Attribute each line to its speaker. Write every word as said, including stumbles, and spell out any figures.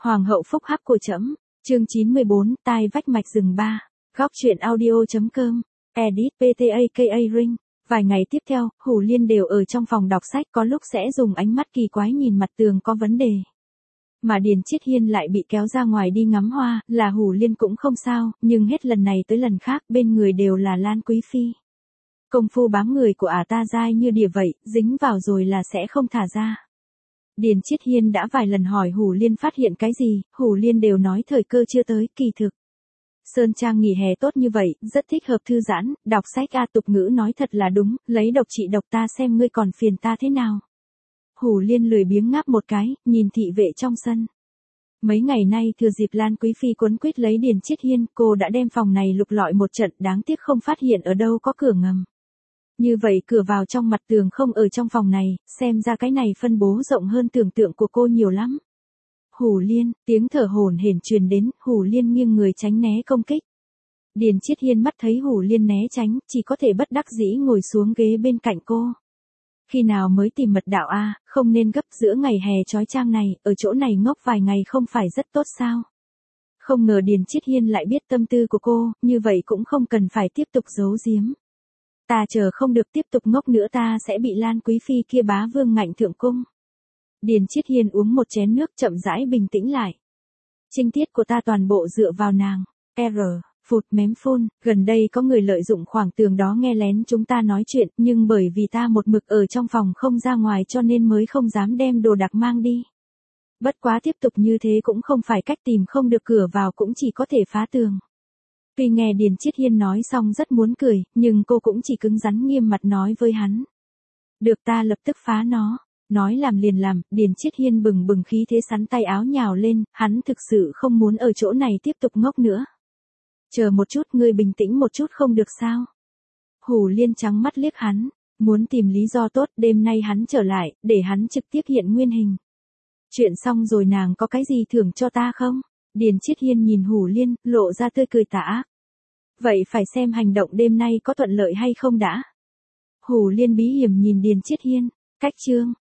Speaker 1: Hoàng hậu phúc hắc của trẫm. Chương chín mươi bốn, tai vách mạch rừng ba. Góc truyện audio.com. Edit pê tê a ca Ring. Vài ngày tiếp theo, Hủ Liên đều ở trong phòng đọc sách, có lúc sẽ dùng ánh mắt kỳ quái nhìn mặt tường có vấn đề. Mà Điền Chiết Hiên lại bị kéo ra ngoài đi ngắm hoa, là Hủ Liên cũng không sao, nhưng hết lần này tới lần khác bên người đều là Lan Quý Phi. Công phu bám người của ả ta dai như đỉa vậy, dính vào rồi là sẽ không thả ra. Điền Chiết Hiên đã vài lần hỏi Hủ Liên phát hiện cái gì, Hủ Liên đều nói thời cơ chưa tới, kỳ thực. Sơn Trang nghỉ hè tốt như vậy, rất thích hợp thư giãn, đọc sách a tục ngữ nói thật là đúng, lấy độc trị độc ta xem ngươi còn phiền ta thế nào. Hủ Liên lười biếng ngáp một cái, nhìn thị vệ trong sân. Mấy ngày nay thừa dịp Lan Quý Phi quấn quýt lấy Điền Chiết Hiên, cô đã đem phòng này lục lọi một trận, đáng tiếc không phát hiện ở đâu có cửa ngầm. Như vậy cửa vào trong mặt tường không ở trong phòng này, xem ra cái này phân bố rộng hơn tưởng tượng của cô nhiều lắm. Hủ Liên, tiếng thở hổn hển truyền đến, Hủ Liên nghiêng người tránh né công kích. Điền Chiết Hiên mắt thấy Hủ Liên né tránh, chỉ có thể bất đắc dĩ ngồi xuống ghế bên cạnh cô. Khi nào mới tìm mật đạo a, không nên gấp, giữa ngày hè chói chang này, ở chỗ này ngốc vài ngày không phải rất tốt sao? Không ngờ Điền Chiết Hiên lại biết tâm tư của cô, như vậy cũng không cần phải tiếp tục giấu giếm. Ta chờ không được tiếp tục ngốc nữa, ta sẽ bị Lan Quý Phi kia bá vương ngạnh thượng cung. Điền Chiết Hiên uống một chén nước chậm rãi bình tĩnh lại. Trinh tiết của ta toàn bộ dựa vào nàng. R. Phụt mém phun, gần đây có người lợi dụng khoảng tường đó nghe lén chúng ta nói chuyện, nhưng bởi vì ta một mực ở trong phòng không ra ngoài cho nên mới không dám đem đồ đạc mang đi. Bất quá tiếp tục như thế cũng không phải cách, tìm không được cửa vào cũng chỉ có thể phá tường. Tuy nghe Điền Chiết Hiên nói xong rất muốn cười, nhưng cô cũng chỉ cứng rắn nghiêm mặt nói với hắn. Được, ta lập tức phá nó. Nói làm liền làm, Điền Chiết Hiên bừng bừng khí thế sắn tay áo nhào lên, hắn thực sự không muốn ở chỗ này tiếp tục ngốc nữa. Chờ một chút, ngươi bình tĩnh một chút không được sao? Hủ Liên trắng mắt liếc hắn, muốn tìm lý do tốt, đêm nay hắn trở lại, để hắn trực tiếp hiện nguyên hình. Chuyện xong rồi nàng có cái gì thưởng cho ta không? Điền Chiết Hiên nhìn Hủ Liên, lộ ra tươi cười tà ác. Vậy phải xem hành động đêm nay có thuận lợi hay không đã. Hủ Liên bí hiểm nhìn Điền Chiết Hiên, cách chương.